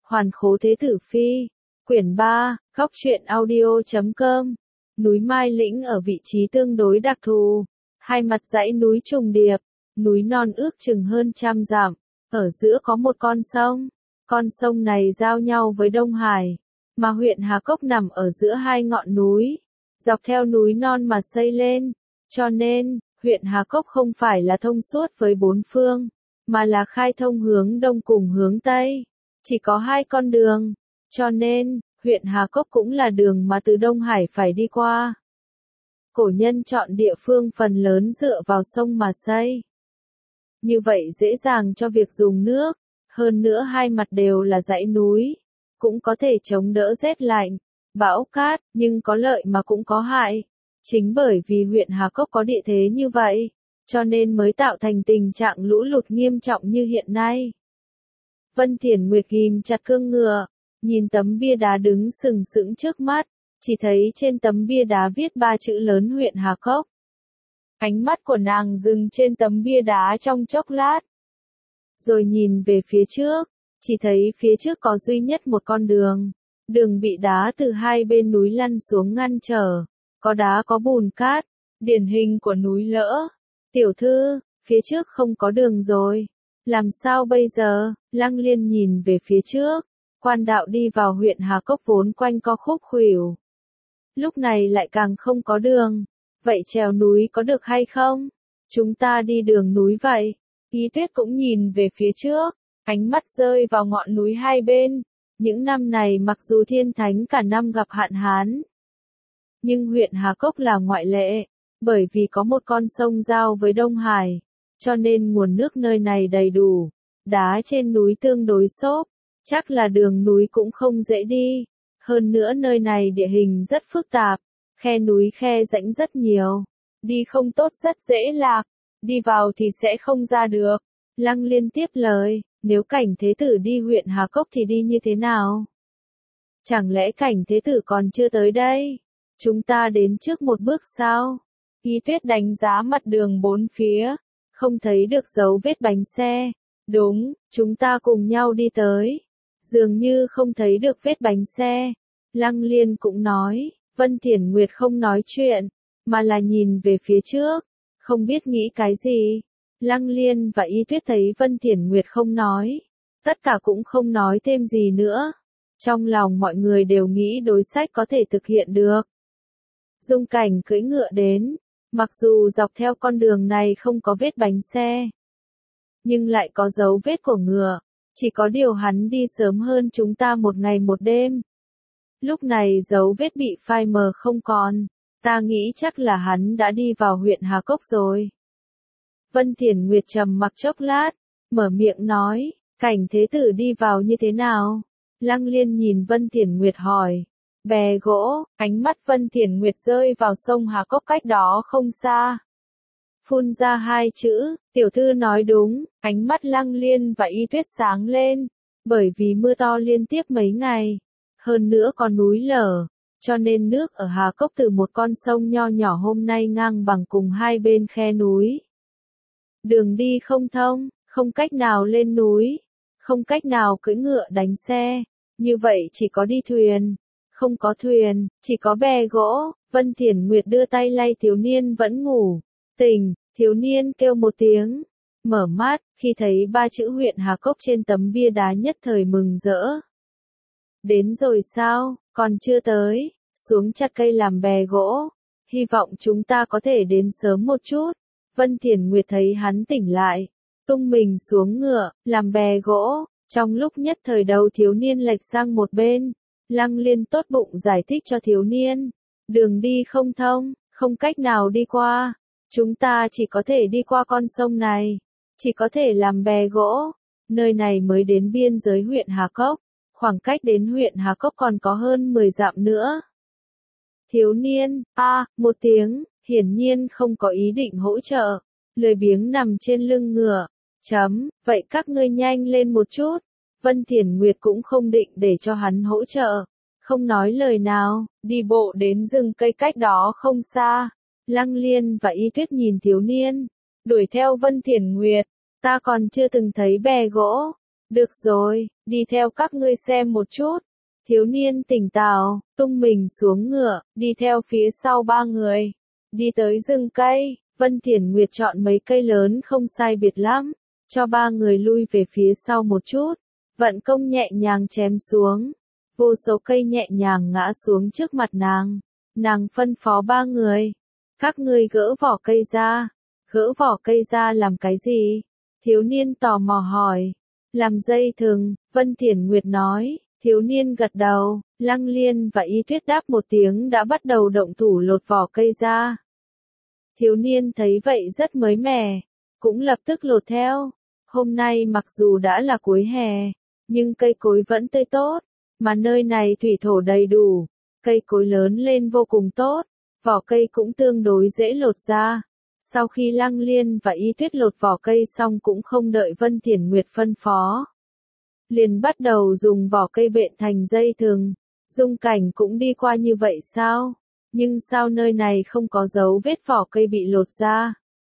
Hoàn Khố Thế Tử Phi, quyển 3, góc truyện audio.com. Núi Mai Lĩnh ở vị trí tương đối đặc thù, hai mặt dãy núi trùng điệp, núi non ước chừng hơn 100 dặm, ở giữa có một con sông này giao nhau với Đông Hải, mà huyện Hà Cốc nằm ở giữa hai ngọn núi, dọc theo núi non mà xây lên, cho nên, huyện Hà Cốc không phải là thông suốt với bốn phương, mà là khai thông hướng đông cùng hướng tây, chỉ có hai con đường, cho nên, huyện Hà Cốc cũng là đường mà từ Đông Hải phải đi qua. Cổ nhân chọn địa phương phần lớn dựa vào sông mà xây. Như vậy dễ dàng cho việc dùng nước, hơn nữa hai mặt đều là dãy núi, cũng có thể chống đỡ rét lạnh, bão cát, nhưng có lợi mà cũng có hại. Chính bởi vì huyện Hà Cốc có địa thế như vậy, cho nên mới tạo thành tình trạng lũ lụt nghiêm trọng như hiện nay. Vân Thiển Nguyệt ghim chặt cương ngựa, nhìn tấm bia đá đứng sừng sững trước mắt, chỉ thấy trên tấm bia đá viết 3 chữ lớn huyện Hà Cốc. Ánh mắt của nàng dừng trên tấm bia đá trong chốc lát, rồi nhìn về phía trước, chỉ thấy phía trước có duy nhất một con đường, đường bị đá từ hai bên núi lăn xuống ngăn trở, có đá có bùn cát, điển hình của núi lỡ. Tiểu thư, phía trước không có đường rồi, làm sao bây giờ? Lăng Liên nhìn về phía trước, quan đạo đi vào huyện Hà Cốc vốn quanh co khúc khuỷu, lúc này lại càng không có đường, vậy trèo núi có được hay không? Chúng ta đi đường núi vậy. Ý Tuyết cũng nhìn về phía trước, ánh mắt rơi vào ngọn núi hai bên. Những năm này mặc dù thiên thánh cả năm gặp hạn hán, nhưng huyện Hà Cốc là ngoại lệ, bởi vì có một con sông giao với Đông Hải, cho nên nguồn nước nơi này đầy đủ. Đá trên núi tương đối xốp, chắc là đường núi cũng không dễ đi. Hơn nữa nơi này địa hình rất phức tạp, khe núi khe rãnh rất nhiều, đi không tốt rất dễ lạc, đi vào thì sẽ không ra được. Lăng Liên tiếp lời, nếu Cảnh Thế Tử đi huyện Hà Cốc thì đi như thế nào? Chẳng lẽ Cảnh Thế Tử còn chưa tới đây? Chúng ta đến trước một bước sao? Ý Tuyết đánh giá mặt đường bốn phía, không thấy được dấu vết bánh xe. Đúng, chúng ta cùng nhau đi tới. Dường như không thấy được vết bánh xe. Lăng Liên cũng nói, Vân Thiển Nguyệt không nói chuyện, mà là nhìn về phía trước, không biết nghĩ cái gì. Lăng Liên và Y Tuyết thấy Vân Thiển Nguyệt không nói, tất cả cũng không nói thêm gì nữa. Trong lòng mọi người đều nghĩ đối sách có thể thực hiện được. Dung Cảnh cưỡi ngựa đến, mặc dù dọc theo con đường này không có vết bánh xe, nhưng lại có dấu vết của ngựa, chỉ có điều hắn đi sớm hơn chúng ta một ngày một đêm. Lúc này dấu vết bị phai mờ không còn, ta nghĩ chắc là hắn đã đi vào huyện Hà Cốc rồi. Vân Thiển Nguyệt trầm mặc chốc lát, mở miệng nói, Cảnh Thế Tử đi vào như thế nào? Lăng Liên nhìn Vân Thiển Nguyệt hỏi. Bè gỗ, ánh mắt Vân Thiển Nguyệt rơi vào sông Hà Cốc cách đó không xa. Phun ra hai chữ, tiểu thư nói đúng, ánh mắt Lăng Liên và Y Tuyết sáng lên, bởi vì mưa to liên tiếp mấy ngày, hơn nữa còn núi lở, cho nên nước ở Hà Cốc từ một con sông nho nhỏ hôm nay ngang bằng cùng hai bên khe núi. Đường đi không thông, không cách nào lên núi, không cách nào cưỡi ngựa đánh xe, như vậy chỉ có đi thuyền. Không có thuyền, chỉ có bè gỗ. Vân Thiển Nguyệt đưa tay lay thiếu niên vẫn ngủ. Tỉnh, thiếu niên kêu một tiếng. Mở mắt, khi thấy 3 chữ huyện Hà Cốc trên tấm bia đá nhất thời mừng rỡ. Đến rồi sao, còn chưa tới, xuống chặt cây làm bè gỗ. Hy vọng chúng ta có thể đến sớm một chút. Vân Thiển Nguyệt thấy hắn tỉnh lại, tung mình xuống ngựa, làm bè gỗ. Trong lúc nhất thời đầu thiếu niên lệch sang một bên. Lăng Liên tốt bụng giải thích cho thiếu niên, đường đi không thông, không cách nào đi qua, chúng ta chỉ có thể đi qua con sông này, chỉ có thể làm bè gỗ, nơi này mới đến biên giới huyện Hà Cốc, khoảng cách đến huyện Hà Cốc còn có hơn 10 dặm nữa. Thiếu niên, một tiếng, hiển nhiên không có ý định hỗ trợ, lười biếng nằm trên lưng ngựa, vậy các ngươi nhanh lên một chút. Vân Thiển Nguyệt cũng không định để cho hắn hỗ trợ, không nói lời nào, đi bộ đến rừng cây cách đó không xa. Lăng Liên và Y Tuyết nhìn thiếu niên, đuổi theo Vân Thiển Nguyệt, ta còn chưa từng thấy bè gỗ, Được rồi, đi theo các ngươi xem một chút. Thiếu niên tỉnh táo, tung mình xuống ngựa, đi theo phía sau ba người. Đi tới rừng cây, Vân Thiển Nguyệt chọn mấy cây lớn không sai biệt lắm, cho ba người lui về phía sau một chút. Vận công nhẹ nhàng chém xuống. Vô số cây nhẹ nhàng ngã xuống trước mặt nàng. Nàng phân phó ba người. Các ngươi gỡ vỏ cây ra. Gỡ vỏ cây ra làm cái gì? Thiếu niên tò mò hỏi. Làm dây thừng, Vân Thiển Nguyệt nói. Thiếu niên gật đầu, Lăng Liên và Y Tuyết đáp một tiếng đã bắt đầu động thủ lột vỏ cây ra. Thiếu niên thấy vậy rất mới mẻ, cũng lập tức lột theo. Hôm nay mặc dù đã là cuối hè, nhưng cây cối vẫn tươi tốt, mà nơi này thủy thổ đầy đủ, cây cối lớn lên vô cùng tốt, vỏ cây cũng tương đối dễ lột ra. Sau khi Lăng Liên và Y Tuyết lột vỏ cây xong cũng không đợi Vân Thiển Nguyệt phân phó, liền bắt đầu dùng vỏ cây bện thành dây thừng. Dung Cảnh cũng đi qua như vậy sao? Nhưng sao nơi này không có dấu vết vỏ cây bị lột ra?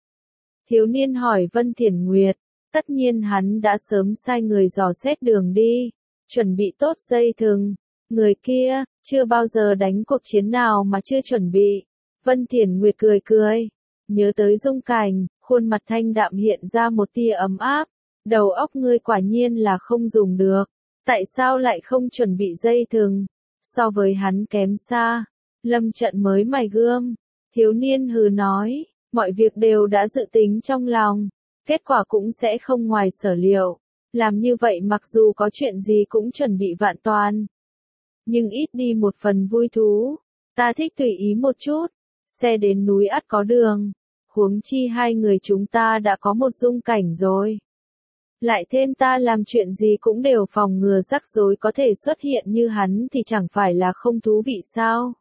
Thiếu niên hỏi Vân Thiển Nguyệt. Tất nhiên hắn đã sớm sai người dò xét đường đi, chuẩn bị tốt dây thừng. Người kia, chưa bao giờ đánh cuộc chiến nào mà chưa chuẩn bị. Vân Thiển Nguyệt cười cười, nhớ tới Dung Cảnh, khuôn mặt thanh đạm hiện ra một tia ấm áp. Đầu óc ngươi quả nhiên là không dùng được. Tại sao lại không chuẩn bị dây thừng? So với hắn kém xa. Lâm Trận mới mài gươm. Thiếu niên hừ nói, mọi việc đều đã dự tính trong lòng. Kết quả cũng sẽ không ngoài sở liệu. Làm như vậy mặc dù có chuyện gì cũng chuẩn bị vạn toàn. Nhưng ít đi một phần vui thú. Ta thích tùy ý một chút. Xe đến núi ắt có đường. Huống chi hai người chúng ta đã có một Dung Cảnh rồi. Lại thêm ta làm chuyện gì cũng đều phòng ngừa rắc rối có thể xuất hiện như hắn thì chẳng phải là không thú vị sao?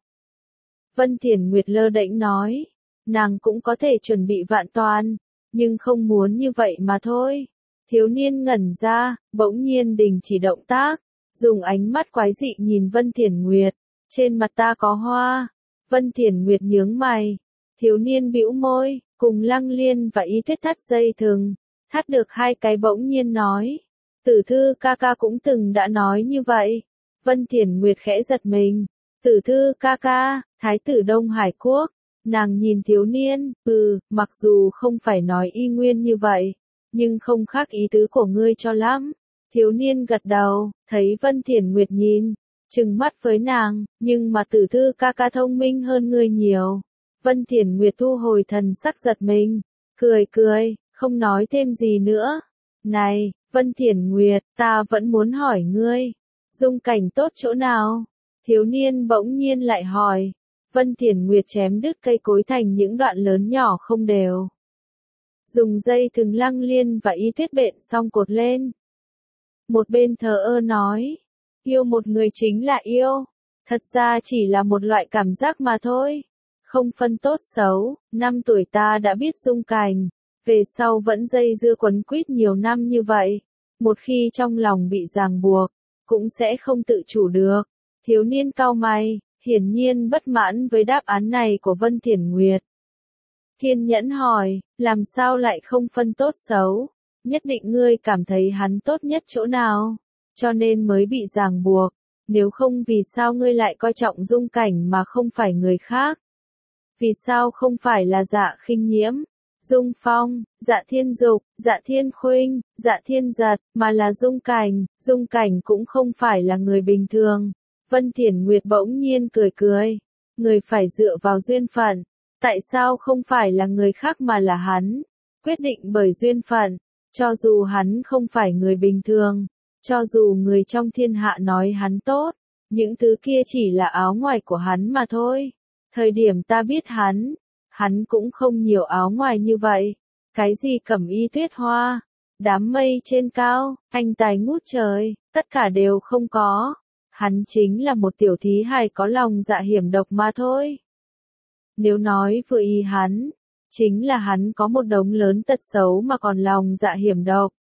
Vân Thiển Nguyệt lơ đễnh nói, nàng cũng có thể chuẩn bị vạn toàn, nhưng không muốn như vậy mà thôi. Thiếu niên ngẩn ra, bỗng nhiên đình chỉ động tác, dùng ánh mắt quái dị nhìn Vân Thiển Nguyệt, trên mặt ta có hoa. Vân Thiển Nguyệt nhướng mày, thiếu niên bĩu môi, cùng Lăng Liên và Y Tuyết thắt dây thừng. Thắt được hai cái bỗng nhiên nói. Tử Thư ca ca cũng từng đã nói như vậy. Vân Thiển Nguyệt khẽ giật mình. Tử Thư ca ca, Thái tử Đông Hải Quốc. Nàng nhìn thiếu niên, mặc dù không phải nói y nguyên như vậy, nhưng không khác ý tứ của ngươi cho lắm. Thiếu niên gật đầu, thấy Vân Thiển Nguyệt nhìn, trừng mắt với nàng, nhưng mà Tử Thư ca ca thông minh hơn ngươi nhiều. Vân Thiển Nguyệt thu hồi thần sắc giật mình, cười cười. Không nói thêm gì nữa. Này, Vân Thiển Nguyệt, ta vẫn muốn hỏi ngươi. Dung Cảnh tốt chỗ nào? Thiếu niên bỗng nhiên lại hỏi. Vân Thiển Nguyệt chém đứt cây cối thành những đoạn lớn nhỏ không đều. Dùng dây thừng Lăng Liên và Y Tuyết bện xong cột lên. Một bên thờ ơ nói. Yêu một người chính là yêu. Thật ra chỉ là một loại cảm giác mà thôi. Không phân tốt xấu. 5 tuổi ta đã biết Dung Cảnh. Về sau vẫn dây dưa quấn quýt nhiều năm như vậy. Một khi trong lòng bị ràng buộc, cũng sẽ không tự chủ được. Thiếu niên cau mày, hiển nhiên bất mãn với đáp án này của Vân Thiển Nguyệt. Kiên nhẫn hỏi, làm sao lại không phân tốt xấu? Nhất định ngươi cảm thấy hắn tốt nhất chỗ nào? Cho nên mới bị ràng buộc. Nếu không vì sao ngươi lại coi trọng Dung Cảnh mà không phải người khác? Vì sao không phải là Dạ Khinh Nhiễm? Dung Phong, Dạ Thiên Dục, Dạ Thiên Khuynh, Dạ Thiên Giật, mà là Dung Cảnh. Dung Cảnh cũng không phải là người bình thường. Vân Thiển Nguyệt bỗng nhiên cười cười. Người phải dựa vào duyên phận. Tại sao không phải là người khác mà là hắn? Quyết định bởi duyên phận. Cho dù hắn không phải người bình thường, cho dù người trong thiên hạ nói hắn tốt, những thứ kia chỉ là áo ngoài của hắn mà thôi. Thời điểm ta biết hắn cũng không nhiều áo ngoài như vậy. Cái gì cẩm y tuyết hoa, đám mây trên cao, anh tài ngút trời, tất cả đều không có. Hắn chính là một tiểu thí hài có lòng dạ hiểm độc mà thôi. Nếu nói vừa ý hắn, chính là hắn có một đống lớn tật xấu mà còn lòng dạ hiểm độc.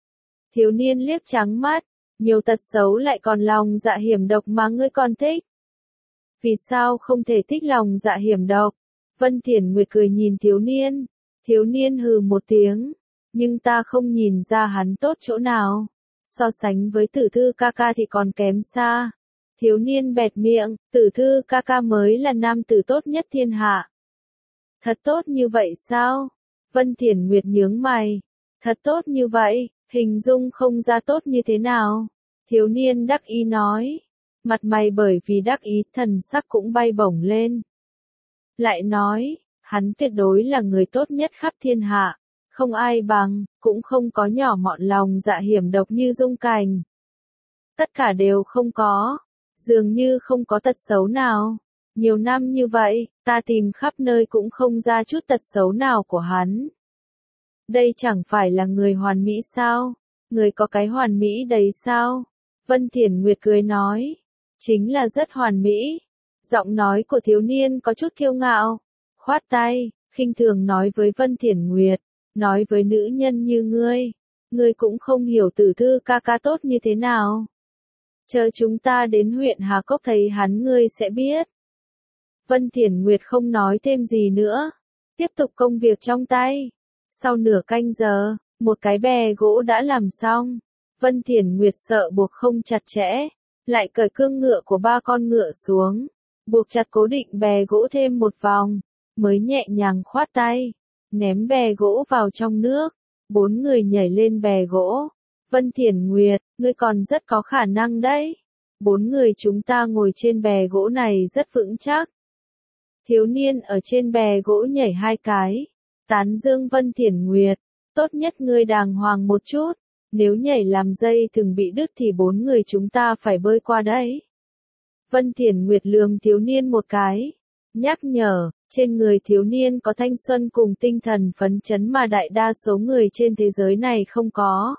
Thiếu niên liếc trắng mắt, nhiều tật xấu lại còn lòng dạ hiểm độc mà ngươi còn thích. Vì sao không thể thích lòng dạ hiểm độc? Vân Thiển Nguyệt cười nhìn thiếu niên hừ một tiếng, nhưng ta không nhìn ra hắn tốt chỗ nào. so sánh với Tử Thư ca ca thì còn kém xa. Thiếu niên bẹt miệng, Tử Thư ca ca mới là nam tử tốt nhất thiên hạ. Thật tốt như vậy sao? Vân Thiển Nguyệt nhướng mày. Thật tốt như vậy, hình dung không ra tốt như thế nào. Thiếu niên đắc ý nói. Mặt mày bởi vì đắc ý, thần sắc cũng bay bổng lên. Lại nói, hắn tuyệt đối là người tốt nhất khắp thiên hạ. Không ai bằng, cũng không có nhỏ mọn lòng dạ hiểm độc như Dung Cảnh. Tất cả đều không có. Dường như không có tật xấu nào. Nhiều năm như vậy, ta tìm khắp nơi cũng không ra chút tật xấu nào của hắn. Đây chẳng phải là người hoàn mỹ sao? Người có cái hoàn mỹ đấy sao? Vân Thiển Nguyệt cười nói. Chính là rất hoàn mỹ. Giọng nói của thiếu niên có chút kiêu ngạo. Khoát tay, khinh thường nói với Vân Thiển Nguyệt. Nói với nữ nhân như ngươi cũng không hiểu Tử Thư ca ca tốt như thế nào. Chờ chúng ta đến huyện Hà Cốc thấy hắn ngươi sẽ biết. Vân Thiển Nguyệt không nói thêm gì nữa. Tiếp tục công việc trong tay. Sau nửa canh giờ, một cái bè gỗ đã làm xong. Vân Thiển Nguyệt sợ buộc không chặt chẽ. Lại cởi cương ngựa của 3 con ngựa xuống. Buộc chặt cố định bè gỗ thêm một vòng. Mới nhẹ nhàng khoát tay. Ném bè gỗ vào trong nước. 4 người nhảy lên bè gỗ. Vân Thiển Nguyệt, ngươi còn rất có khả năng đấy. 4 người chúng ta ngồi trên bè gỗ này rất vững chắc. Thiếu niên ở trên bè gỗ nhảy 2 cái. Tán dương Vân Thiển Nguyệt. Tốt nhất ngươi đàng hoàng một chút. Nếu nhảy làm dây thừng bị đứt thì 4 người chúng ta phải bơi qua đấy. Vân Thiển Nguyệt lườm thiếu niên một cái. Nhắc nhở, trên người thiếu niên có thanh xuân cùng tinh thần phấn chấn mà đại đa số người trên thế giới này không có.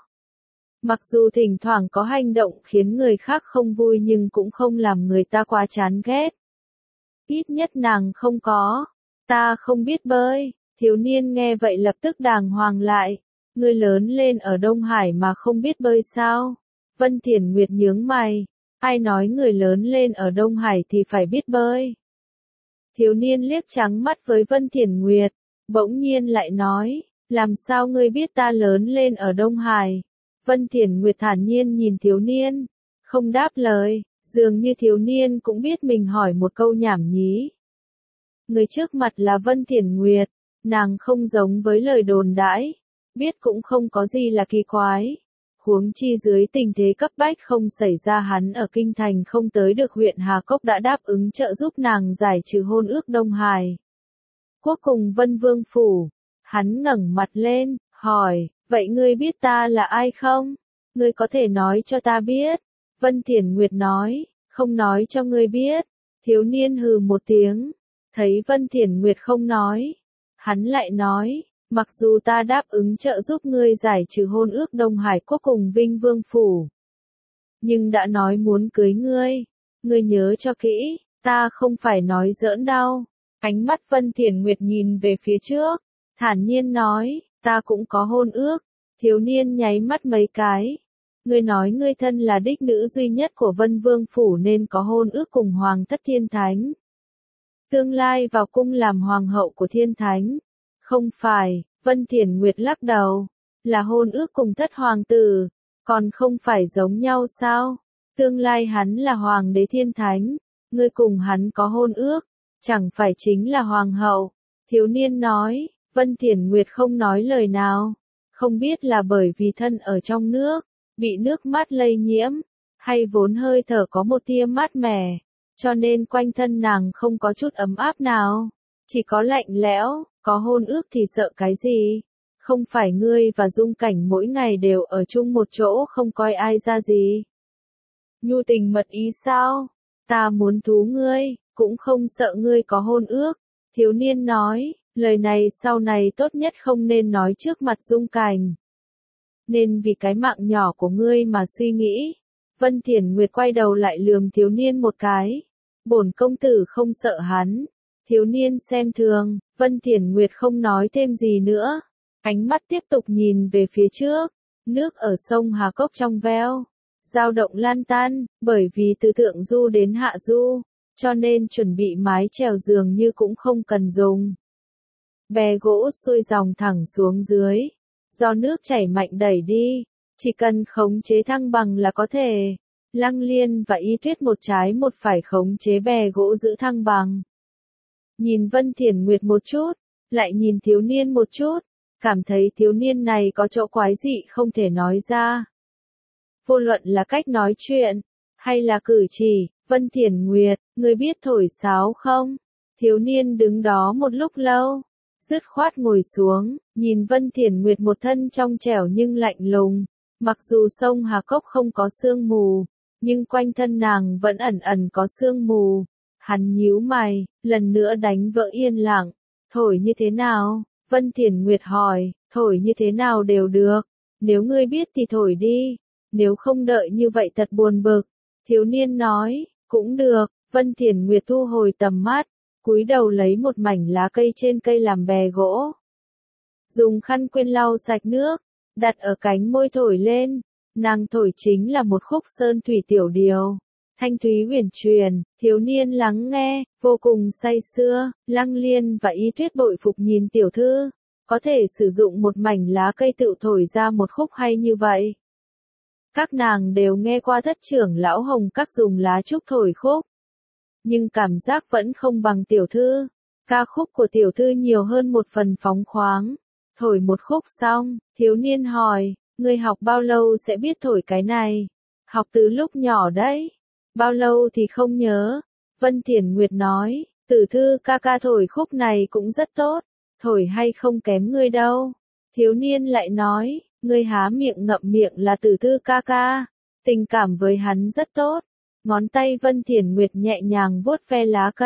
Mặc dù thỉnh thoảng có hành động khiến người khác không vui nhưng cũng không làm người ta quá chán ghét. Ít nhất nàng không có. Ta không biết bơi. Thiếu niên nghe vậy lập tức đàng hoàng lại. Ngươi lớn lên ở Đông Hải mà không biết bơi sao? Vân Thiển Nguyệt nhướng mày. Ai nói người lớn lên ở Đông Hải thì phải biết bơi? Thiếu niên liếc trắng mắt với Vân Thiển Nguyệt. Bỗng nhiên lại nói. Làm sao ngươi biết ta lớn lên ở Đông Hải? Vân Thiển Nguyệt thản nhiên nhìn thiếu niên. Không đáp lời. Dường như thiếu niên cũng biết mình hỏi một câu nhảm nhí. Người trước mặt là Vân Thiển Nguyệt. Nàng không giống với lời đồn đãi. Biết cũng không có gì là kỳ quái. Huống chi dưới tình thế cấp bách không xảy ra hắn ở kinh thành không tới được huyện Hà Cốc đã đáp ứng trợ giúp nàng giải trừ hôn ước Đông Hải. Cuối cùng Vân Vương phủ. Hắn ngẩng mặt lên, hỏi, vậy ngươi biết ta là ai không? Ngươi có thể nói cho ta biết. Vân Thiển Nguyệt nói, không nói cho ngươi biết. Thiếu niên hừ một tiếng. Thấy Vân Thiển Nguyệt không nói. Hắn lại nói, mặc dù ta đáp ứng trợ giúp ngươi giải trừ hôn ước Đông Hải Quốc cùng Vinh Vương phủ. Nhưng đã nói muốn cưới ngươi. Ngươi nhớ cho kỹ, ta không phải nói giỡn đâu. Ánh mắt Vân Thiển Nguyệt nhìn về phía trước. Thản nhiên nói, ta cũng có hôn ước. Thiếu niên nháy mắt mấy cái. Ngươi nói ngươi thân là đích nữ duy nhất của Vân Vương phủ nên có hôn ước cùng Hoàng thất Thiên Thánh. Tương lai vào cung làm hoàng hậu của Thiên Thánh. Không phải, Vân Thiển Nguyệt lắc đầu. Là hôn ước cùng thất hoàng tử. Còn không phải giống nhau sao? Tương lai hắn là hoàng đế Thiên Thánh. Ngươi cùng hắn có hôn ước. Chẳng phải chính là hoàng hậu. Thiếu niên nói. Vân Thiển Nguyệt không nói lời nào. Không biết là bởi vì thân ở trong nước. Bị nước mát lây nhiễm. Hay vốn hơi thở có một tia mát mẻ. Cho nên quanh thân nàng không có chút ấm áp nào. Chỉ có lạnh lẽo. Có hôn ước thì sợ cái gì? Không phải ngươi và Dung Cảnh mỗi ngày đều ở chung một chỗ không coi ai ra gì. Nhu tình mật ý sao? Ta muốn thú ngươi, cũng không sợ ngươi có hôn ước. Thiếu niên nói, lời này sau này tốt nhất không nên nói trước mặt Dung Cảnh. Nên vì cái mạng nhỏ của ngươi mà suy nghĩ. Vân Thiển Nguyệt quay đầu lại lườm thiếu niên một cái. Bổn công tử không sợ hắn. Thiếu niên xem thường, Vân Thiển Nguyệt không nói thêm gì nữa. Ánh mắt tiếp tục nhìn về phía trước. Nước ở sông Hà Cốc trong veo. Dao động lan tan, bởi vì từ thượng du đến hạ du. Cho nên chuẩn bị mái chèo giường như cũng không cần dùng. Bè gỗ xuôi dòng thẳng xuống dưới. Do nước chảy mạnh đẩy đi. Chỉ cần khống chế thăng bằng là có thể. Lăng Liên và Y Tuyết một trái một phải khống chế bè gỗ giữ thăng bằng. Nhìn Vân Thiển Nguyệt một chút, lại nhìn thiếu niên một chút, cảm thấy thiếu niên này có chỗ quái dị không thể nói ra. Vô luận là cách nói chuyện, hay là cử chỉ, Vân Thiển Nguyệt, ngươi biết thổi sáo không? Thiếu niên đứng đó một lúc lâu, dứt khoát ngồi xuống, nhìn Vân Thiển Nguyệt một thân trong trẻo nhưng lạnh lùng. Mặc dù sông Hà Cốc không có sương mù, nhưng quanh thân nàng vẫn ẩn ẩn có sương mù. Hắn nhíu mày, lần nữa đánh vỡ yên lặng. Thổi như thế nào? Vân Thiển Nguyệt hỏi, thổi như thế nào đều được. Nếu ngươi biết thì thổi đi. Nếu không đợi như vậy thật buồn bực. Thiếu niên nói, cũng được. Vân Thiển Nguyệt thu hồi tầm mắt, cúi đầu lấy một mảnh lá cây trên cây làm bè gỗ. Dùng khăn quên lau sạch nước, đặt ở cánh môi thổi lên. Nàng thổi chính là một khúc sơn thủy tiểu điều. Thanh thúy huyền truyền, thiếu niên lắng nghe, vô cùng say sưa. Lăng Liên và Y Tuyết bội phục nhìn tiểu thư, có thể sử dụng một mảnh lá cây tự thổi ra một khúc hay như vậy. Các nàng đều nghe qua thất trưởng lão Hồng Các dùng lá trúc thổi khúc, nhưng cảm giác vẫn không bằng tiểu thư. Ca khúc của tiểu thư nhiều hơn một phần phóng khoáng. Thổi một khúc xong, thiếu niên hỏi, ngươi học bao lâu sẽ biết thổi cái này? Học từ lúc nhỏ đấy. Bao lâu thì không nhớ. Vân Thiển Nguyệt nói, Tử thư ca ca thổi khúc này cũng rất tốt, thổi hay không kém ngươi đâu. Thiếu niên lại nói, ngươi há miệng ngậm miệng là Tử thư ca ca, tình cảm với hắn rất tốt. Ngón tay Vân Thiển Nguyệt nhẹ nhàng vuốt ve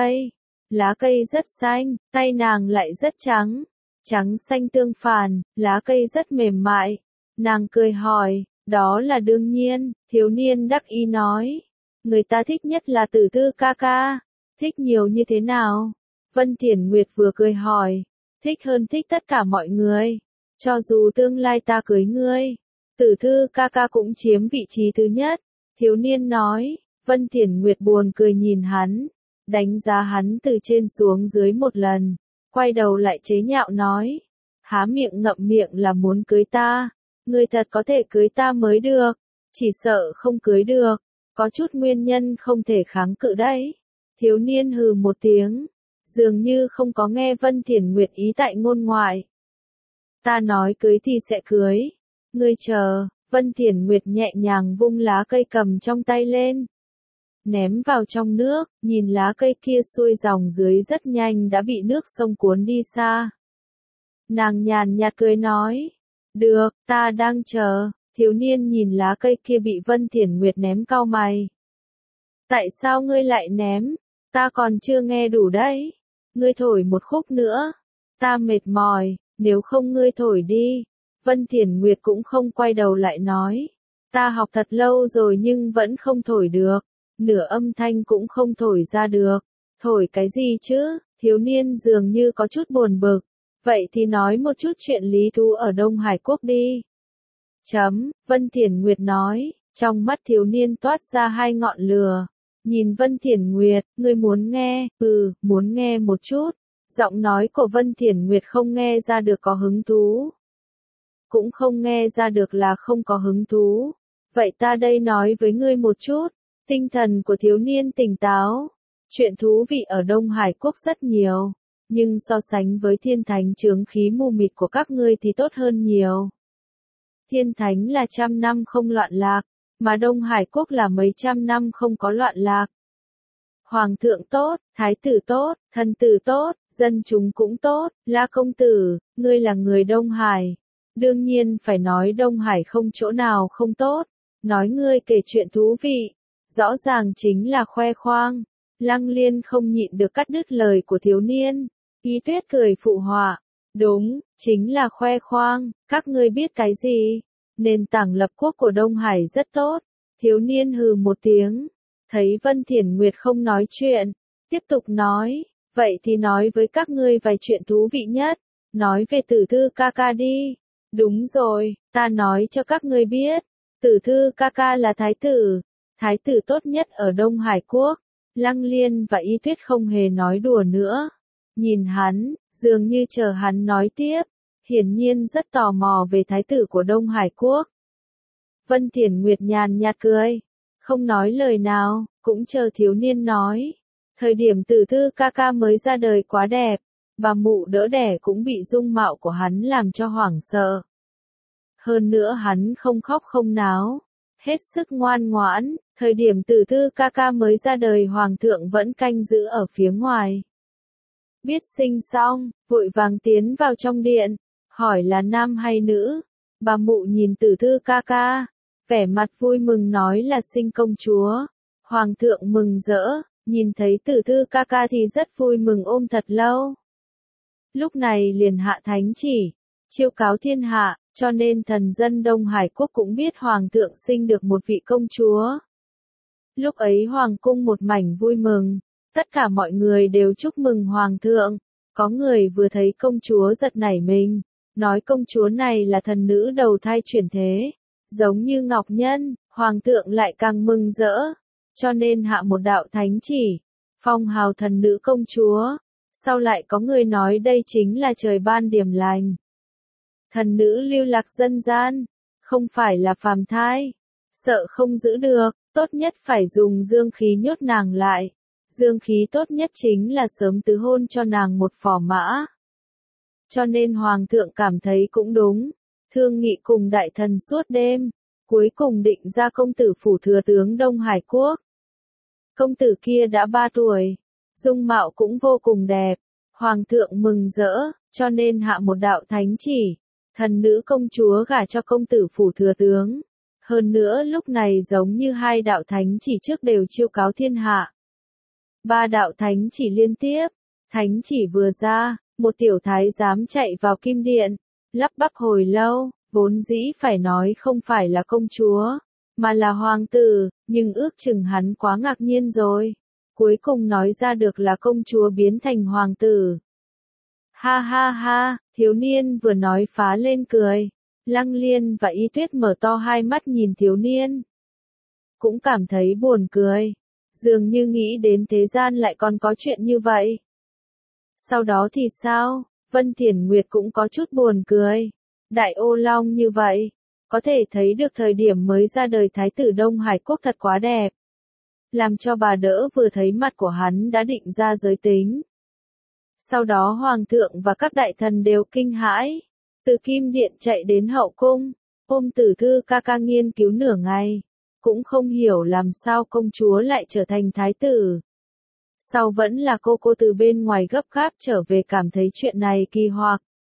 lá cây rất xanh, tay nàng lại rất trắng, trắng xanh tương phản, lá cây rất mềm mại. Nàng cười hỏi, đó là đương nhiên, thiếu niên đắc ý nói. Người ta thích nhất là Tử thư ca ca, thích nhiều như thế nào? Vân Thiển Nguyệt vừa cười hỏi, thích hơn thích tất cả mọi người, cho dù tương lai ta cưới ngươi, Tử thư ca ca cũng chiếm vị trí thứ nhất. Thiếu niên nói, Vân Thiển Nguyệt buồn cười nhìn hắn, đánh giá hắn từ trên xuống dưới một lần, quay đầu lại chế nhạo nói, há miệng ngậm miệng là muốn cưới ta, ngươi thật có thể cưới ta mới được, chỉ sợ không cưới được. Có chút nguyên nhân không thể kháng cự đấy. Thiếu niên hừ một tiếng, dường như không có nghe Vân Thiển Nguyệt ý tại ngôn ngoại. Ta nói cưới thì sẽ cưới. Ngươi chờ. Vân Thiển Nguyệt nhẹ nhàng vung lá cây cầm trong tay lên, ném vào trong nước, nhìn lá cây kia xuôi dòng dưới rất nhanh đã bị nước sông cuốn đi xa. Nàng nhàn nhạt cười nói, được, ta đang chờ. Thiếu niên nhìn lá cây kia bị Vân Thiển Nguyệt ném cau mày. Tại sao ngươi lại ném? Ta còn chưa nghe đủ đấy. Ngươi thổi một khúc nữa. Ta mệt mỏi, nếu không ngươi thổi đi. Vân Thiển Nguyệt cũng không quay đầu lại nói. Ta học thật lâu rồi nhưng vẫn không thổi được. Nửa âm thanh cũng không thổi ra được. Thổi cái gì chứ? Thiếu niên dường như có chút buồn bực. Vậy thì nói một chút chuyện lý thú ở Đông Hải Quốc đi. Vân Thiển Nguyệt nói, trong mắt thiếu niên toát ra hai ngọn lửa. Nhìn Vân Thiển Nguyệt, ngươi muốn nghe, muốn nghe một chút. Giọng nói của Vân Thiển Nguyệt không nghe ra được có hứng thú. Cũng không nghe ra được là không có hứng thú. Vậy ta đây nói với ngươi một chút. Tinh thần của thiếu niên tỉnh táo. Chuyện thú vị ở Đông Hải Quốc rất nhiều. Nhưng so sánh với thiên thánh chướng khí mù mịt của các ngươi thì tốt hơn nhiều. Thiên thánh là 100 năm không loạn lạc, mà Đông Hải Quốc là mấy trăm năm không có loạn lạc. Hoàng thượng tốt, thái tử tốt, thần tử tốt, dân chúng cũng tốt, La công tử, ngươi là người Đông Hải. Đương nhiên phải nói Đông Hải không chỗ nào không tốt, nói ngươi kể chuyện thú vị, rõ ràng chính là khoe khoang. Lăng Liên không nhịn được cắt đứt lời của thiếu niên. Y Tuyết cười phụ họa. Đúng, chính là khoe khoang, các ngươi biết cái gì? Nền tảng lập quốc của Đông Hải rất tốt. Thiếu niên hừ một tiếng. Thấy Vân Thiển Nguyệt không nói chuyện. Tiếp tục nói, vậy thì nói với các ngươi vài chuyện thú vị nhất. Nói về Tử thư ca ca đi. Đúng rồi, ta nói cho các ngươi biết. Tử thư ca ca là thái tử. Thái tử tốt nhất ở Đông Hải Quốc. Lăng Liên và Y Tuyết không hề nói đùa nữa. Nhìn hắn, dường như chờ hắn nói tiếp, hiển nhiên rất tò mò về thái tử của Đông Hải Quốc. Vân Thiển Nguyệt nhàn nhạt cười, không nói lời nào, cũng chờ thiếu niên nói. Thời điểm Tử Thư ca ca mới ra đời quá đẹp, bà mụ đỡ đẻ cũng bị dung mạo của hắn làm cho hoảng sợ. Hơn nữa hắn không khóc không náo, hết sức ngoan ngoãn, thời điểm Tử Thư ca ca mới ra đời hoàng thượng vẫn canh giữ ở phía ngoài. Biết sinh xong, vội vàng tiến vào trong điện, hỏi là nam hay nữ. Bà mụ nhìn Tử Thư ca ca, vẻ mặt vui mừng nói là sinh công chúa. Hoàng thượng mừng rỡ, nhìn thấy Tử Thư ca ca thì rất vui mừng ôm thật lâu. Lúc này liền hạ thánh chỉ, chiêu cáo thiên hạ, cho nên thần dân Đông Hải Quốc cũng biết Hoàng thượng sinh được một vị công chúa. Lúc ấy Hoàng cung một mảnh vui mừng, tất cả mọi người đều chúc mừng Hoàng thượng. Có người vừa thấy công chúa giật nảy mình, nói công chúa này là thần nữ đầu thai chuyển thế, giống như Ngọc Nhân. Hoàng thượng lại càng mừng rỡ, cho nên hạ một đạo thánh chỉ, phong hào thần nữ công chúa. Sau lại có người nói đây chính là trời ban điểm lành. Thần nữ lưu lạc dân gian, không phải là phàm thai, sợ không giữ được, tốt nhất phải dùng dương khí nhốt nàng lại. Dương khí tốt nhất chính là sớm tứ hôn cho nàng một phò mã. Cho nên Hoàng thượng cảm thấy cũng đúng, thương nghị cùng đại thần suốt đêm, cuối cùng định ra công tử phủ thừa tướng Đông Hải Quốc. Công tử kia đã 3 tuổi, dung mạo cũng vô cùng đẹp, Hoàng thượng mừng rỡ, cho nên hạ một đạo thánh chỉ, thần nữ công chúa gả cho công tử phủ thừa tướng. Hơn nữa lúc này giống như 2 đạo thánh chỉ trước đều chiêu cáo thiên hạ. 3 đạo thánh chỉ liên tiếp, thánh chỉ vừa ra, một tiểu thái giám chạy vào kim điện, lắp bắp hồi lâu, vốn dĩ phải nói không phải là công chúa, mà là hoàng tử, nhưng ước chừng hắn quá ngạc nhiên rồi. Cuối cùng nói ra được là công chúa biến thành hoàng tử. Ha ha ha, thiếu niên vừa nói phá lên cười. Lăng Liên và Y Tuyết mở to hai mắt nhìn thiếu niên. Cũng cảm thấy buồn cười. Dường như nghĩ đến thế gian lại còn có chuyện như vậy. Sau đó thì sao? Vân Thiển Nguyệt cũng có chút buồn cười. Đại ô long như vậy. Có thể thấy được thời điểm mới ra đời Thái tử Đông Hải Quốc thật quá đẹp. Làm cho bà đỡ vừa thấy mặt của hắn đã định ra giới tính. Sau đó Hoàng thượng và các đại thần đều kinh hãi. Từ Kim Điện chạy đến hậu cung, ôm Tử Thư ca ca nghiên cứu nửa ngày. Cũng không hiểu làm sao công chúa lại trở thành thái tử. Sau vẫn là cô từ bên ngoài gấp gáp trở về cảm thấy chuyện này kỳ hoặc.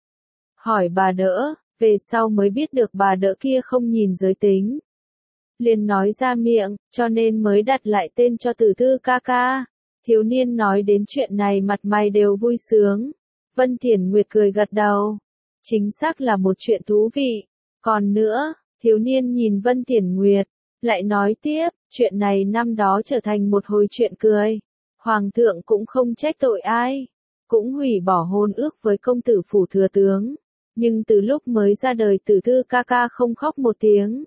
Hỏi bà đỡ, về sau mới biết được bà đỡ kia không nhìn giới tính. Liền nói ra miệng, cho nên mới đặt lại tên cho Tử Thư ca ca. Thiếu niên nói đến chuyện này mặt mày đều vui sướng. Vân Thiển Nguyệt cười gật đầu. Chính xác là một chuyện thú vị. Còn nữa, thiếu niên nhìn Vân Thiển Nguyệt, lại nói tiếp, chuyện này năm đó trở thành một hồi chuyện cười. Hoàng thượng cũng không trách tội ai, cũng hủy bỏ hôn ước với công tử phủ thừa tướng. Nhưng từ lúc mới ra đời Tử Thư ca ca không khóc một tiếng.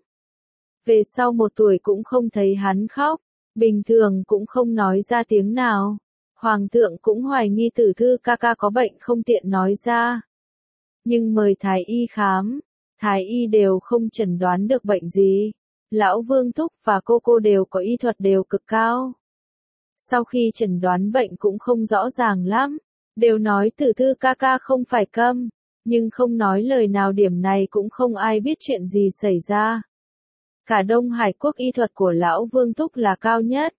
Về sau 1 tuổi cũng không thấy hắn khóc, bình thường cũng không nói ra tiếng nào. Hoàng thượng cũng hoài nghi Tử Thư ca ca có bệnh không tiện nói ra. Nhưng mời thái y khám, thái y đều không chẩn đoán được bệnh gì. Lão Vương Thúc và cô đều có y thuật đều cực cao. Sau khi chẩn đoán bệnh cũng không rõ ràng lắm, đều nói Tử Thư ca ca không phải câm, nhưng không nói lời nào, điểm này cũng không ai biết chuyện gì xảy ra. Cả Đông Hải Quốc y thuật của Lão Vương Thúc là cao nhất.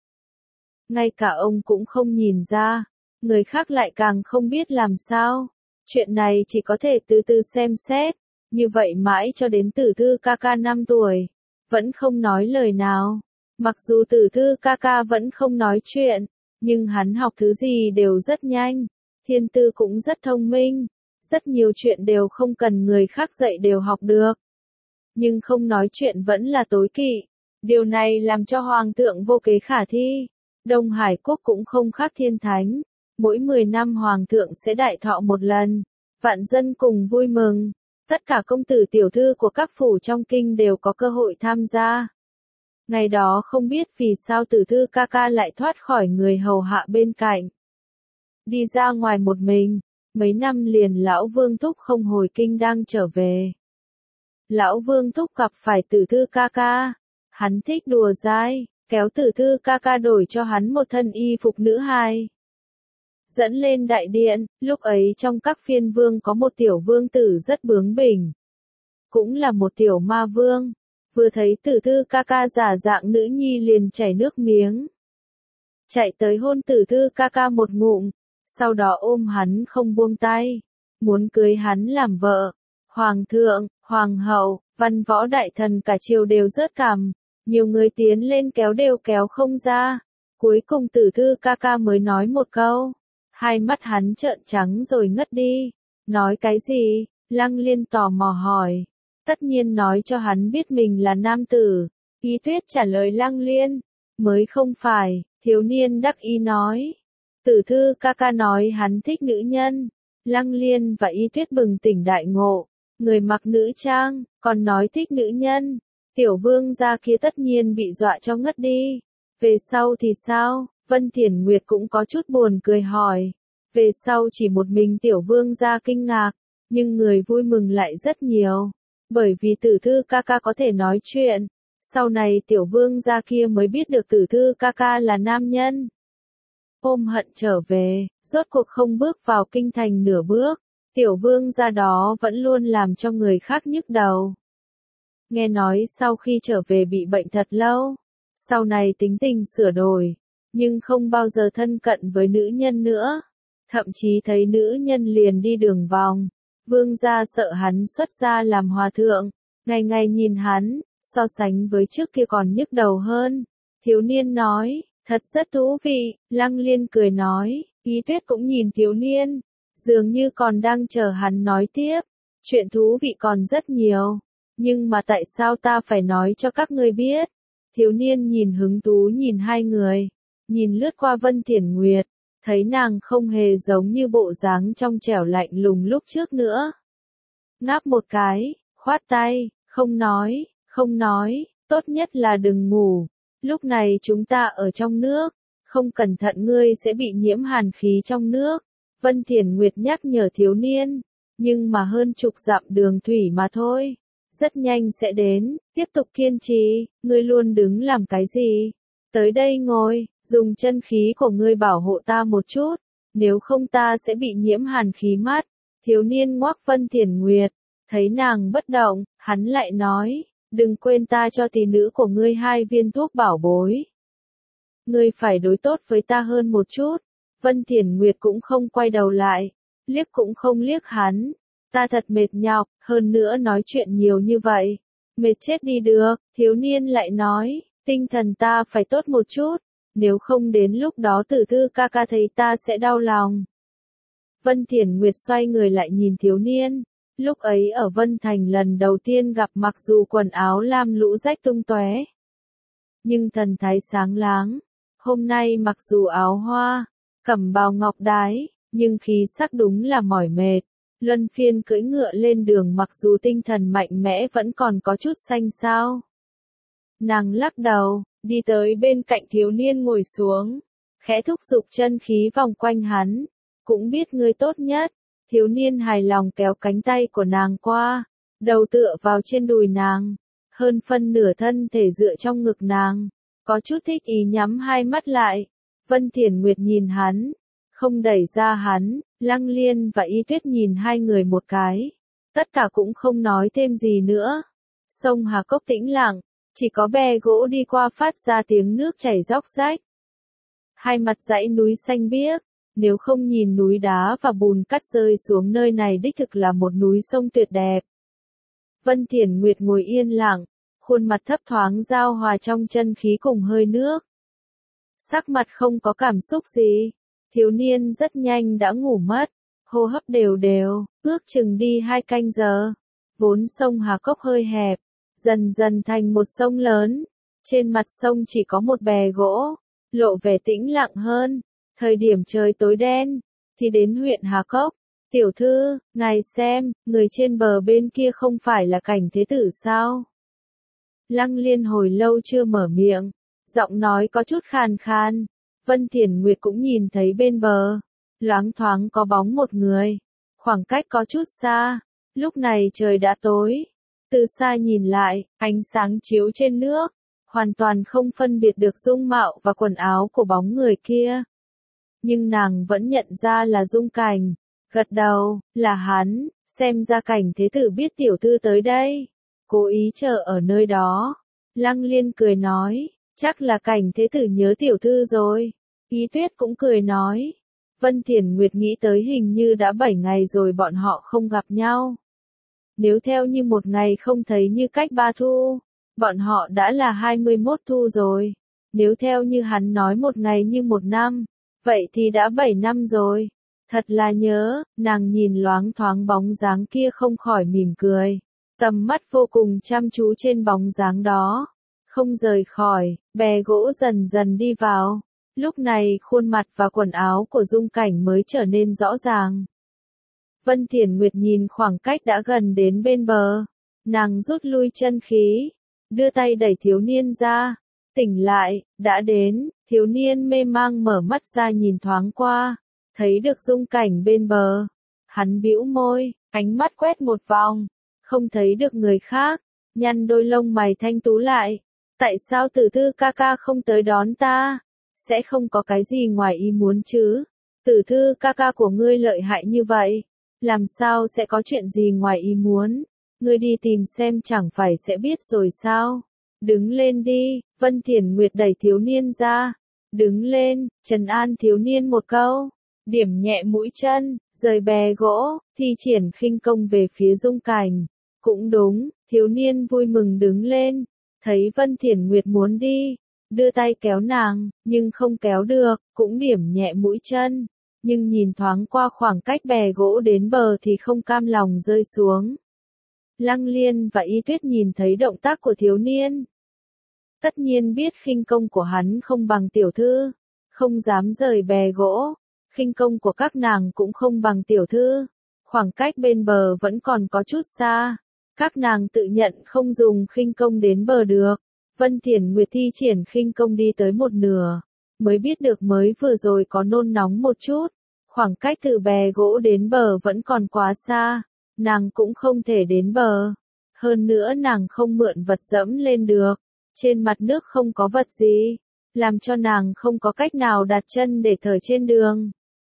Ngay cả ông cũng không nhìn ra, người khác lại càng không biết làm sao. Chuyện này chỉ có thể từ từ xem xét, như vậy mãi cho đến Tử Thư ca ca 5 tuổi, vẫn không nói lời nào. Mặc dù Tử Thư ca ca vẫn không nói chuyện, nhưng hắn học thứ gì đều rất nhanh, thiên tư cũng rất thông minh, rất nhiều chuyện đều không cần người khác dạy đều học được. Nhưng không nói chuyện vẫn là tối kỵ. Điều này làm cho Hoàng thượng vô kế khả thi. Đông Hải Quốc cũng không khác thiên thánh. Mỗi 10 năm Hoàng thượng sẽ đại thọ một lần. Vạn dân cùng vui mừng. Tất cả công tử tiểu thư của các phủ trong kinh đều có cơ hội tham gia. Ngày đó không biết vì sao Tử Thư ca ca lại thoát khỏi người hầu hạ bên cạnh. Đi ra ngoài một mình. Mấy năm liền Lão Vương Thúc không hồi kinh đang trở về. Lão Vương thúc gặp phải Tử Thư ca ca. Hắn thích đùa dai, kéo Tử Thư ca ca đổi cho hắn một thân y phục nữ hài. Dẫn lên đại điện, lúc ấy trong các phiên vương có một tiểu vương tử rất bướng bỉnh. Cũng là một tiểu ma vương. Vừa thấy Tử Thư ca ca giả dạng nữ nhi liền chảy nước miếng. Chạy tới hôn Tử Thư ca ca một ngụm, sau đó ôm hắn không buông tay, muốn cưới hắn làm vợ. Hoàng thượng, hoàng hậu, văn võ đại thần cả triều đều rớt cằm, nhiều người tiến lên kéo đều kéo không ra. Cuối cùng Tử Thư ca ca mới nói một câu, hai mắt hắn trợn trắng rồi ngất đi. Nói cái gì? Lăng Liên tò mò hỏi. Tất nhiên nói cho hắn biết mình là nam tử. Y Tuyết trả lời Lăng Liên, mới không phải. Thiếu niên đắc ý nói. Tử Thư ca ca nói hắn thích nữ nhân. Lăng Liên và Y Tuyết bừng tỉnh đại ngộ. Người mặc nữ trang, còn nói thích nữ nhân. Tiểu vương gia kia tất nhiên bị dọa cho ngất đi. Về sau thì sao? Vân Thiển Nguyệt cũng có chút buồn cười hỏi. Về sau chỉ một mình tiểu vương gia kinh ngạc, nhưng người vui mừng lại rất nhiều. Bởi vì Tử Thư ca ca có thể nói chuyện. Sau này tiểu vương gia kia mới biết được Tử Thư ca ca là nam nhân. Ôm hận trở về, rốt cuộc không bước vào kinh thành nửa bước. Tiểu vương gia đó vẫn luôn làm cho người khác nhức đầu. Nghe nói sau khi trở về bị bệnh thật lâu. Sau này tính tình sửa đổi, nhưng không bao giờ thân cận với nữ nhân nữa. Thậm chí thấy nữ nhân liền đi đường vòng. Vương gia sợ hắn xuất gia làm hòa thượng. Ngày ngày nhìn hắn, so sánh với trước kia còn nhức đầu hơn. Thiếu niên nói, thật rất thú vị. Lăng Liên cười nói, Y Tuyết cũng nhìn thiếu niên. Dường như còn đang chờ hắn nói tiếp. Chuyện thú vị còn rất nhiều. Nhưng mà tại sao ta phải nói cho các ngươi biết? Thiếu niên nhìn hứng thú nhìn hai người. Nhìn lướt qua Vân Thiển Nguyệt. Thấy nàng không hề giống như bộ dáng trong trẻo lạnh lùng lúc trước nữa. Ngáp một cái, khoát tay, không nói, tốt nhất là đừng ngủ. Lúc này chúng ta ở trong nước, không cẩn thận ngươi sẽ bị nhiễm hàn khí trong nước. Vân Thiển Nguyệt nhắc nhở thiếu niên, nhưng mà hơn chục dặm đường thủy mà thôi. Rất nhanh sẽ đến, tiếp tục kiên trì, ngươi luôn đứng làm cái gì? Tới đây ngồi, dùng chân khí của ngươi bảo hộ ta một chút, nếu không ta sẽ bị nhiễm hàn khí mắt. Thiếu niên ngoác Vân Thiển Nguyệt, thấy nàng bất động, hắn lại nói, đừng quên ta cho tỷ nữ của ngươi 2 viên thuốc bảo bối. Ngươi phải đối tốt với ta hơn một chút. Vân Thiển Nguyệt cũng không quay đầu lại, liếc cũng không liếc hắn. Ta thật mệt nhọc, hơn nữa nói chuyện nhiều như vậy. Mệt chết đi được, thiếu niên lại nói, tinh thần ta phải tốt một chút, nếu không đến lúc đó Tử Thư ca ca thấy ta sẽ đau lòng. Vân Thiển Nguyệt xoay người lại nhìn thiếu niên, lúc ấy ở Vân Thành lần đầu tiên gặp mặc dù quần áo lam lũ rách tung tóe, nhưng thần thái sáng láng. Hôm nay mặc dù áo hoa, cẩm bào ngọc đái, nhưng khí sắc đúng là mỏi mệt. Luân phiên cưỡi ngựa lên đường mặc dù tinh thần mạnh mẽ vẫn còn có chút xanh xao. Nàng lắc đầu, đi tới bên cạnh thiếu niên ngồi xuống, khẽ thúc giục chân khí vòng quanh hắn, cũng biết ngươi tốt nhất. Thiếu niên hài lòng kéo cánh tay của nàng qua, đầu tựa vào trên đùi nàng, hơn phân nửa thân thể dựa trong ngực nàng, có chút thích ý nhắm hai mắt lại. Vân Thiển Nguyệt nhìn hắn, không đẩy ra hắn. Lăng Liên và Y Tuyết nhìn hai người một cái, tất cả cũng không nói thêm gì nữa. Sông Hà Cốc tĩnh lặng, chỉ có bè gỗ đi qua phát ra tiếng nước chảy róc rách. Hai mặt dãy núi xanh biếc, nếu không nhìn núi đá và bùn cát rơi xuống nơi này đích thực là một núi sông tuyệt đẹp. Vân Thiển Nguyệt ngồi yên lặng, khuôn mặt thấp thoáng giao hòa trong chân khí cùng hơi nước. Sắc mặt không có cảm xúc gì. Thiếu niên rất nhanh đã ngủ mất, hô hấp đều đều, ước chừng đi 2 canh giờ. Vốn sông Hà Cốc hơi hẹp, dần dần thành một sông lớn. Trên mặt sông chỉ có một bè gỗ, lộ vẻ tĩnh lặng hơn. Thời điểm trời tối đen, thì đến huyện Hà Cốc. Tiểu thư, ngài xem, người trên bờ bên kia không phải là Cảnh Thế Tử sao? Lăng Liên hồi lâu chưa mở miệng, giọng nói có chút khàn khan. Vân Thiển Nguyệt cũng nhìn thấy bên bờ, loáng thoáng có bóng một người, khoảng cách có chút xa. Lúc này trời đã tối, Từ xa nhìn lại, ánh sáng chiếu trên nước, hoàn toàn không phân biệt được dung mạo và quần áo của bóng người kia. Nhưng nàng vẫn nhận ra là Dung Cảnh, gật đầu, là hắn, xem ra Cảnh Thế Tử biết tiểu thư tới đây, cố ý chờ ở nơi đó. Lăng Liên cười nói, chắc là Cảnh Thế Tử nhớ tiểu thư rồi. Ý Tuyết cũng cười nói, Vân Thiển Nguyệt nghĩ tới hình như đã 7 ngày rồi bọn họ không gặp nhau. Nếu theo như một ngày không thấy như cách 3 thu, bọn họ đã là 21 thu rồi. Nếu theo như hắn nói một ngày như một năm, vậy thì đã 7 năm rồi. Thật là nhớ, nàng nhìn loáng thoáng bóng dáng kia không khỏi mỉm cười. Tầm mắt vô cùng chăm chú trên bóng dáng đó. Không rời khỏi, bè gỗ dần dần đi vào. Lúc này khuôn mặt và quần áo của Dung Cảnh mới trở nên rõ ràng. Vân Thiển Nguyệt nhìn khoảng cách đã gần đến bên bờ. Nàng rút lui chân khí, đưa tay đẩy thiếu niên ra. Tỉnh lại, đã đến, thiếu niên mê mang mở mắt ra nhìn thoáng qua, thấy được Dung Cảnh bên bờ. Hắn bĩu môi, ánh mắt quét một vòng, không thấy được người khác, nhăn đôi lông mày thanh tú lại. Tại sao Tử Thư ca ca không tới đón ta? Sẽ không có cái gì ngoài ý muốn chứ? Tử Thư ca ca của ngươi lợi hại như vậy, làm sao sẽ có chuyện gì ngoài ý muốn? Ngươi đi tìm xem chẳng phải sẽ biết rồi sao? Đứng lên đi, Vân Thiển Nguyệt đẩy thiếu niên ra. Đứng lên, trấn an thiếu niên một câu. Điểm nhẹ mũi chân, rời bè gỗ, thi triển khinh công về phía Dung Cảnh. Cũng đúng, thiếu niên vui mừng đứng lên. Thấy Vân Thiển Nguyệt muốn đi, đưa tay kéo nàng, nhưng không kéo được, cũng điểm nhẹ mũi chân. Nhưng nhìn thoáng qua khoảng cách bè gỗ đến bờ thì không cam lòng rơi xuống. Lăng Liên và Y Tuyết nhìn thấy động tác của thiếu niên. Tất nhiên biết khinh công của hắn không bằng tiểu thư, không dám rời bè gỗ. Khinh công của các nàng cũng không bằng tiểu thư. Khoảng cách bên bờ vẫn còn có chút xa. Các nàng tự nhận không dùng khinh công đến bờ được. Vân Thiển Nguyệt thi triển khinh công đi tới một nửa, mới biết được mới vừa rồi có nôn nóng một chút. Khoảng cách từ bè gỗ đến bờ vẫn còn quá xa, nàng cũng không thể đến bờ. Hơn nữa nàng không mượn vật dẫm lên được, trên mặt nước không có vật gì, làm cho nàng không có cách nào đặt chân để thở trên đường.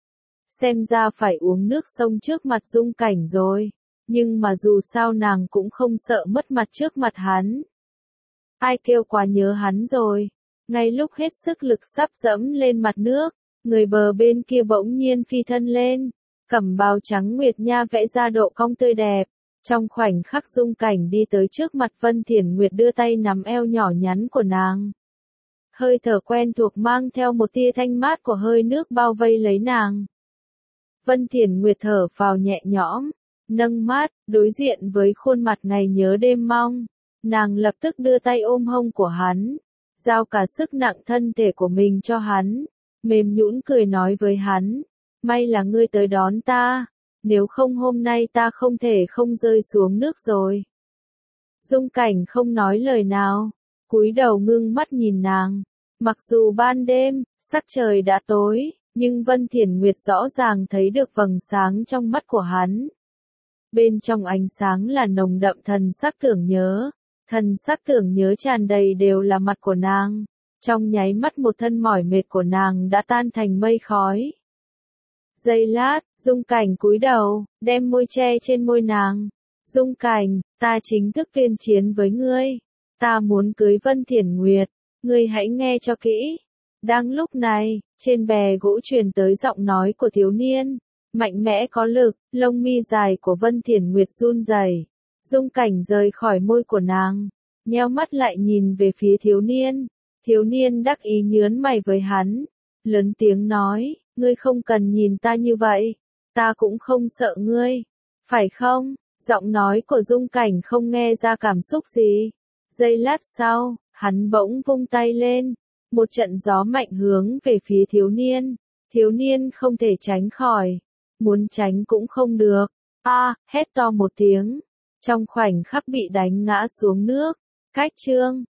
Xem ra phải uống nước sông trước mặt Dung Cảnh rồi, nhưng mà dù sao nàng cũng không sợ mất mặt trước mặt hắn. Ai kêu quá nhớ hắn rồi. Ngay lúc hết sức lực sắp dẫm lên mặt nước, người bờ bên kia bỗng nhiên phi thân lên, cẩm bào trắng nguyệt nha vẽ ra độ cong tươi đẹp. Trong khoảnh khắc Dung Cảnh đi tới trước mặt Vân Thiển Nguyệt đưa tay nắm eo nhỏ nhắn của nàng. Hơi thở quen thuộc mang theo một tia thanh mát của hơi nước bao vây lấy nàng. Vân Thiển Nguyệt thở phào nhẹ nhõm, nâng mắt, đối diện với khuôn mặt ngày nhớ đêm mong. Nàng lập tức đưa tay ôm hông của hắn, giao cả sức nặng thân thể của mình cho hắn, mềm nhũn cười nói với hắn, may là ngươi tới đón ta, nếu không hôm nay ta không thể không rơi xuống nước rồi. Dung Cảnh không nói lời nào, cúi đầu ngưng mắt nhìn nàng, mặc dù ban đêm, sắc trời đã tối, nhưng Vân Thiển Nguyệt rõ ràng thấy được vầng sáng trong mắt của hắn. Bên trong ánh sáng là nồng đậm thần sắc tưởng nhớ. Thần sắc tưởng nhớ tràn đầy đều là mặt của nàng. Trong nháy mắt một thân mỏi mệt của nàng đã tan thành mây khói. Giây lát, Dung Cảnh cúi đầu, đem môi che trên môi nàng. Dung Cảnh, ta chính thức tuyên chiến với ngươi. Ta muốn cưới Vân Thiển Nguyệt. Ngươi hãy nghe cho kỹ. Đang lúc này, trên bè gỗ truyền tới giọng nói của thiếu niên. Mạnh mẽ có lực, lông mi dài của Vân Thiển Nguyệt run rẩy. Dung Cảnh rời khỏi môi của nàng, nheo mắt lại nhìn về phía thiếu niên. Thiếu niên đắc ý nhướng mày với hắn, lớn tiếng nói, ngươi không cần nhìn ta như vậy, ta cũng không sợ ngươi, phải không? Giọng nói của Dung Cảnh không nghe ra cảm xúc gì. Giây lát sau, hắn bỗng vung tay lên, một trận gió mạnh hướng về phía thiếu niên không thể tránh khỏi, muốn tránh cũng không được. Hét to một tiếng. Trong khoảnh khắc bị đánh ngã xuống nước. Cách chương